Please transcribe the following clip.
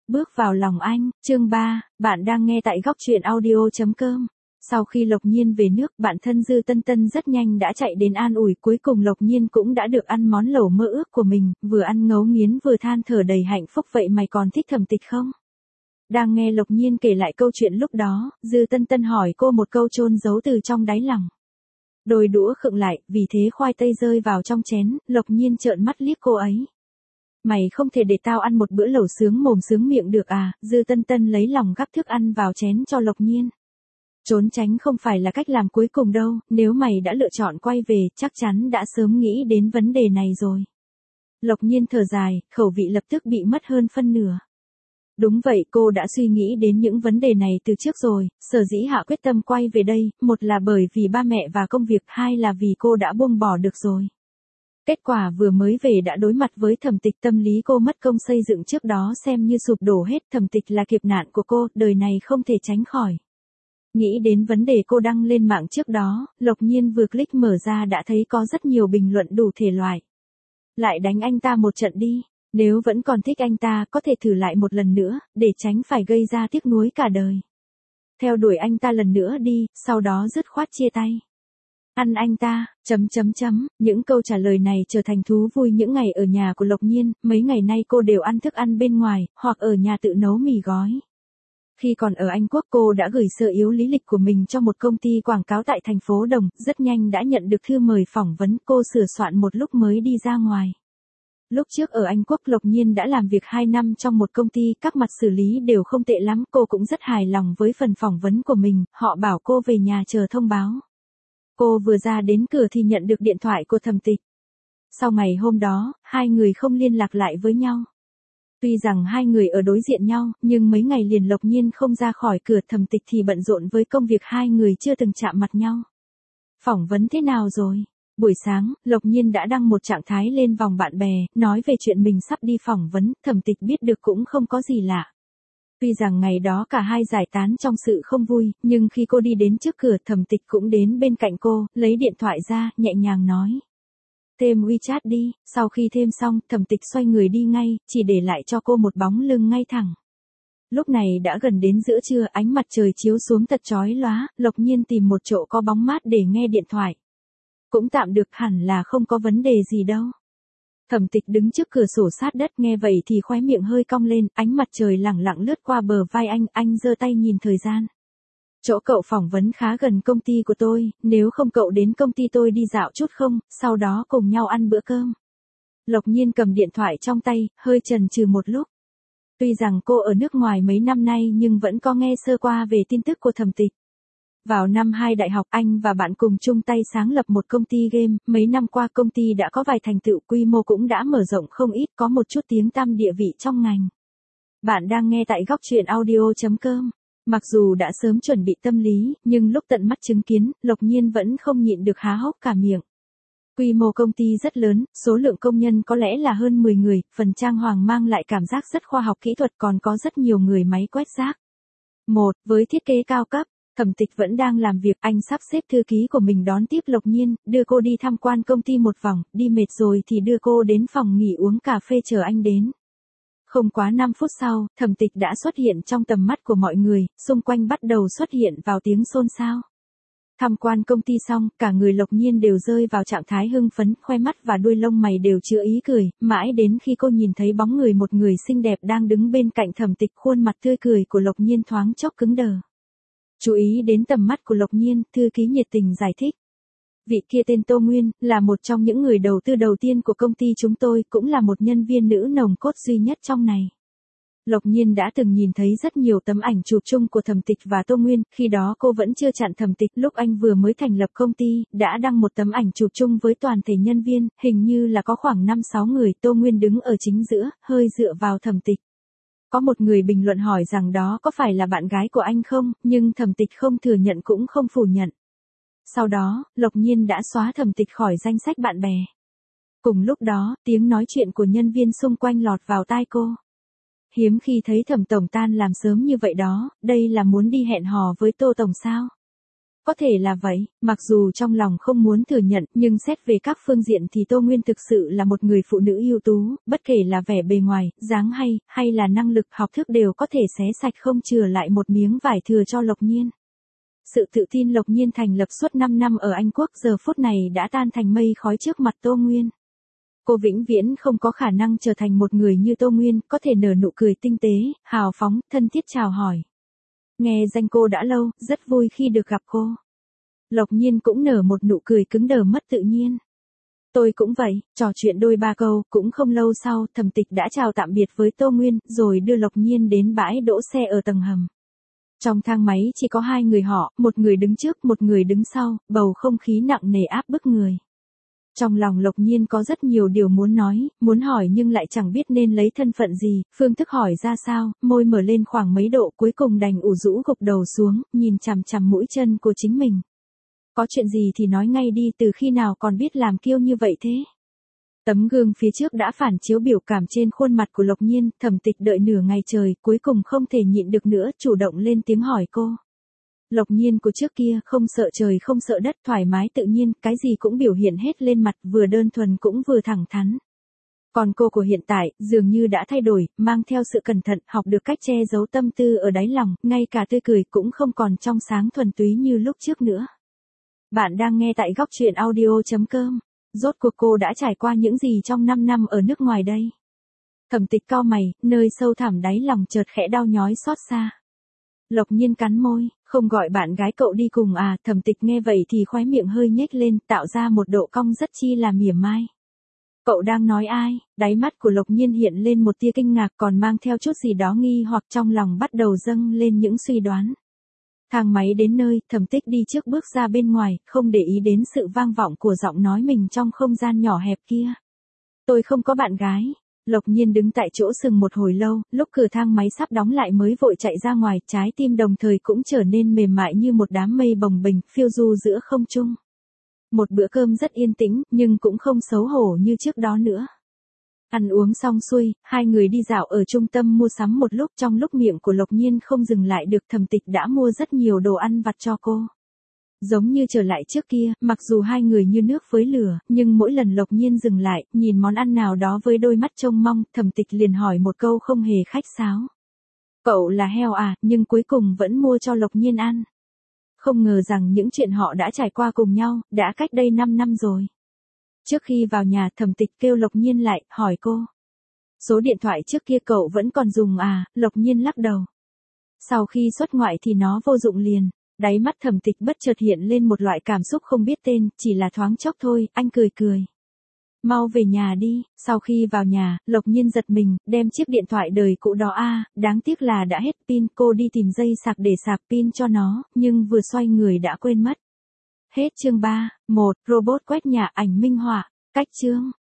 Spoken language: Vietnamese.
Bước vào lòng anh, chương 3, bạn đang nghe tại góc truyện audio.com. Sau khi Lộc Nhiên về nước, bạn thân Dư Tân Tân rất nhanh đã chạy đến an ủi, cuối cùng Lộc Nhiên cũng đã được ăn món lẩu mơ ước của mình, vừa ăn ngấu nghiến vừa than thở đầy hạnh phúc. Vậy mày còn thích Thẩm Tịch không? Đang nghe Lộc Nhiên kể lại câu chuyện lúc đó, Dư Tân Tân hỏi cô một câu chôn giấu từ trong đáy lòng. Đôi đũa khựng lại, vì thế khoai tây rơi vào trong chén, Lộc Nhiên trợn mắt liếc cô ấy. Mày không thể để tao ăn một bữa lẩu sướng mồm sướng miệng được à? Dư Tân Tân lấy lòng gắp thức ăn vào chén cho Lộc Nhiên. Trốn tránh không phải là cách làm cuối cùng đâu, nếu mày đã lựa chọn quay về, chắc chắn đã sớm nghĩ đến vấn đề này rồi. Lộc Nhiên thở dài, khẩu vị lập tức bị mất hơn phân nửa. Đúng vậy, cô đã suy nghĩ đến những vấn đề này từ trước rồi, sở dĩ hạ quyết tâm quay về đây, một là bởi vì ba mẹ và công việc, hai là vì cô đã buông bỏ được rồi. Kết quả vừa mới về đã đối mặt với Thẩm Tịch, tâm lý cô mất công xây dựng trước đó xem như sụp đổ hết. Thẩm Tịch là kiếp nạn của cô, đời này không thể tránh khỏi. Nghĩ đến vấn đề cô đăng lên mạng trước đó, Lộc Nhiên vừa click mở ra đã thấy có rất nhiều bình luận đủ thể loại. Lại đánh anh ta một trận đi, nếu vẫn còn thích anh ta có thể thử lại một lần nữa, để tránh phải gây ra tiếc nuối cả đời. Theo đuổi anh ta lần nữa đi, sau đó dứt khoát chia tay. Ăn anh ta, những câu trả lời này trở thành thú vui những ngày ở nhà của Lộc Nhiên, mấy ngày nay cô đều ăn thức ăn bên ngoài, hoặc ở nhà tự nấu mì gói. Khi còn ở Anh Quốc cô đã gửi sơ yếu lý lịch của mình cho một công ty quảng cáo tại thành phố Đồng, rất nhanh đã nhận được thư mời phỏng vấn, cô sửa soạn một lúc mới đi ra ngoài. Lúc trước ở Anh Quốc Lộc Nhiên đã làm việc 2 năm trong một công ty, các mặt xử lý đều không tệ lắm, cô cũng rất hài lòng với phần phỏng vấn của mình, họ bảo cô về nhà chờ thông báo. Cô vừa ra đến cửa thì nhận được điện thoại của Thẩm Tịch. Sau ngày hôm đó, hai người không liên lạc lại với nhau. Tuy rằng hai người ở đối diện nhau, nhưng mấy ngày liền Lộc Nhiên không ra khỏi cửa, Thẩm Tịch thì bận rộn với công việc, hai người chưa từng chạm mặt nhau. Phỏng vấn thế nào rồi? Buổi sáng, Lộc Nhiên đã đăng một trạng thái lên vòng bạn bè, nói về chuyện mình sắp đi phỏng vấn, Thẩm Tịch biết được cũng không có gì lạ. Tuy rằng ngày đó cả hai giải tán trong sự không vui, nhưng khi cô đi đến trước cửa, Thẩm Tịch cũng đến bên cạnh cô, lấy điện thoại ra, nhẹ nhàng nói. Thêm WeChat đi. Sau khi thêm xong, Thẩm Tịch xoay người đi ngay, chỉ để lại cho cô một bóng lưng ngay thẳng. Lúc này đã gần đến giữa trưa, ánh mặt trời chiếu xuống thật chói lóa, Lộc Nhiên tìm một chỗ có bóng mát để nghe điện thoại. Cũng tạm được, hẳn là không có vấn đề gì đâu. Thẩm Tịch đứng trước cửa sổ sát đất, nghe vậy thì khóe miệng hơi cong lên, ánh mặt trời lẳng lặng lướt qua bờ vai anh giơ tay nhìn thời gian. Chỗ cậu phỏng vấn khá gần công ty của tôi, nếu không cậu đến công ty tôi đi dạo chút không, sau đó cùng nhau ăn bữa cơm. Lộc Nhiên cầm điện thoại trong tay, hơi chần chừ một lúc. Tuy rằng cô ở nước ngoài mấy năm nay nhưng vẫn có nghe sơ qua về tin tức của Thẩm Tịch. Vào năm 2 đại học, anh và bạn cùng chung tay sáng lập một công ty game, mấy năm qua công ty đã có vài thành tựu, quy mô cũng đã mở rộng không ít, có một chút tiếng tăm địa vị trong ngành. Bạn đang nghe tại góc truyện audio.com. Mặc dù đã sớm chuẩn bị tâm lý, nhưng lúc tận mắt chứng kiến, Lộc Nhiên vẫn không nhịn được há hốc cả miệng. Quy mô công ty rất lớn, số lượng công nhân có lẽ là hơn 10 người, phần trang hoàng mang lại cảm giác rất khoa học kỹ thuật, còn có rất nhiều người máy quét rác. Với thiết kế cao cấp, Thẩm Tịch vẫn đang làm việc, anh sắp xếp thư ký của mình đón tiếp Lộc Nhiên, đưa cô đi tham quan công ty một vòng, đi mệt rồi thì đưa cô đến phòng nghỉ uống cà phê chờ anh đến. Không quá 5 phút sau, Thẩm Tịch đã xuất hiện trong tầm mắt của mọi người, xung quanh bắt đầu xuất hiện vào tiếng xôn xao. Tham quan công ty xong, cả người Lộc Nhiên đều rơi vào trạng thái hưng phấn, khoe mắt và đuôi lông mày đều chứa ý cười, mãi đến khi cô nhìn thấy bóng người một người xinh đẹp đang đứng bên cạnh Thẩm Tịch, khuôn mặt tươi cười của Lộc Nhiên thoáng chốc cứng đờ. Chú ý đến tầm mắt của Lộc Nhiên, thư ký nhiệt tình giải thích. Vị kia tên Tô Nguyên, là một trong những người đầu tư đầu tiên của công ty chúng tôi, cũng là một nhân viên nữ nòng cốt duy nhất trong này. Lộc Nhiên đã từng nhìn thấy rất nhiều tấm ảnh chụp chung của Thẩm Tịch và Tô Nguyên, khi đó cô vẫn chưa chặn Thẩm Tịch, lúc anh vừa mới thành lập công ty, đã đăng một tấm ảnh chụp chung với toàn thể nhân viên, hình như là có khoảng 5-6 người, Tô Nguyên đứng ở chính giữa, hơi dựa vào Thẩm Tịch. Có một người bình luận hỏi rằng đó có phải là bạn gái của anh không, nhưng Thẩm Tịch không thừa nhận cũng không phủ nhận. Sau đó, Lộc Nhiên đã xóa Thẩm Tịch khỏi danh sách bạn bè. Cùng lúc đó, tiếng nói chuyện của nhân viên xung quanh lọt vào tai cô. Hiếm khi thấy Thẩm tổng tan làm sớm như vậy đó, đây là muốn đi hẹn hò với Tô tổng sao? có thể là vậy, mặc dù trong lòng không muốn thừa nhận, nhưng xét về các phương diện thì Tô Nguyên thực sự là một người phụ nữ ưu tú, bất kể là vẻ bề ngoài, dáng hay là năng lực học thức đều có thể xé sạch không chừa lại một miếng vải thừa cho Lộc Nhiên. Sự tự tin Lộc Nhiên thành lập suốt 5 năm ở Anh Quốc giờ phút này đã tan thành mây khói trước mặt Tô Nguyên. Cô vĩnh viễn không có khả năng trở thành một người như Tô Nguyên, có thể nở nụ cười tinh tế, hào phóng, thân thiết chào hỏi. Nghe danh cô đã lâu, rất vui khi được gặp cô. Lộc Nhiên cũng nở một nụ cười cứng đờ mất tự nhiên. Tôi cũng vậy, trò chuyện đôi ba câu, cũng không lâu sau, Thẩm Tịch đã chào tạm biệt với Tô Nguyên, rồi đưa Lộc Nhiên đến bãi đỗ xe ở tầng hầm. Trong thang máy chỉ có 2 người họ, một người đứng trước, một người đứng sau, bầu không khí nặng nề áp bức người. Trong lòng Lộc Nhiên có rất nhiều điều muốn nói, muốn hỏi nhưng lại chẳng biết nên lấy thân phận gì, phương thức hỏi ra sao, môi mở lên khoảng mấy độ cuối cùng đành ủ rũ gục đầu xuống, nhìn chằm chằm mũi chân của chính mình. Có chuyện gì thì nói ngay đi, từ khi nào còn biết làm kiêu như vậy thế? Tấm gương phía trước đã phản chiếu biểu cảm trên khuôn mặt của Lộc Nhiên, Thẩm Tịch đợi nửa ngày trời, cuối cùng không thể nhịn được nữa, chủ động lên tiếng hỏi cô. Lộc Nhiên của trước kia không sợ trời không sợ đất, thoải mái tự nhiên, cái gì cũng biểu hiện hết lên mặt, vừa đơn thuần cũng vừa thẳng thắn. Còn cô của hiện tại, dường như đã thay đổi, mang theo sự cẩn thận, học được cách che giấu tâm tư ở đáy lòng, ngay cả tươi cười cũng không còn trong sáng thuần túy như lúc trước nữa. Bạn đang nghe tại góc truyện audio.com. Rốt cuộc cô đã trải qua những gì trong 5 năm ở nước ngoài đây? Thẩm Tịch cau mày, nơi sâu thẳm đáy lòng chợt khẽ đau nhói xót xa. Lộc Nhiên cắn môi, không gọi bạn gái cậu đi cùng à? Thẩm Tịch nghe vậy thì khóe miệng hơi nhếch lên, tạo ra một độ cong rất chi là mỉa mai. Cậu đang nói ai? Đáy mắt của Lộc Nhiên hiện lên một tia kinh ngạc còn mang theo chút gì đó nghi hoặc, trong lòng bắt đầu dâng lên những suy đoán. Thang máy đến nơi, Thẩm Tích đi trước bước ra bên ngoài, không để ý đến sự vang vọng của giọng nói mình trong không gian nhỏ hẹp kia. Tôi không có bạn gái. Lộc Nhiên đứng tại chỗ sừng một hồi lâu, lúc cửa thang máy sắp đóng lại mới vội chạy ra ngoài, trái tim đồng thời cũng trở nên mềm mại như một đám mây bồng bềnh, phiêu du giữa không trung. Một bữa cơm rất yên tĩnh, nhưng cũng không xấu hổ như trước đó nữa. Ăn uống xong xuôi, 2 người đi dạo ở trung tâm mua sắm một lúc, trong lúc miệng của Lộc Nhiên không dừng lại được, Thẩm Tịch đã mua rất nhiều đồ ăn vặt cho cô. Giống như trở lại trước kia, mặc dù 2 người như nước với lửa, nhưng mỗi lần Lộc Nhiên dừng lại, nhìn món ăn nào đó với đôi mắt trông mong, Thẩm Tịch liền hỏi một câu không hề khách sáo. Cậu là heo à, nhưng cuối cùng vẫn mua cho Lộc Nhiên ăn. Không ngờ rằng những chuyện họ đã trải qua cùng nhau, đã cách đây 5 năm rồi. Trước khi vào nhà, Thẩm Tịch kêu Lộc Nhiên lại, hỏi cô. Số điện thoại trước kia cậu vẫn còn dùng à? Lộc Nhiên lắc đầu. Sau khi xuất ngoại thì nó vô dụng liền. Đáy mắt Thẩm Tịch bất chợt hiện lên một loại cảm xúc không biết tên, chỉ là thoáng chốc thôi, anh cười cười. Mau về nhà đi. Sau khi vào nhà, Lộc Nhiên giật mình, đem chiếc điện thoại đời cũ đó đáng tiếc là đã hết pin, cô đi tìm dây sạc để sạc pin cho nó, nhưng vừa xoay người đã quên mất. Hết chương 3, 1, robot quét nhà ảnh minh họa. Cách chương.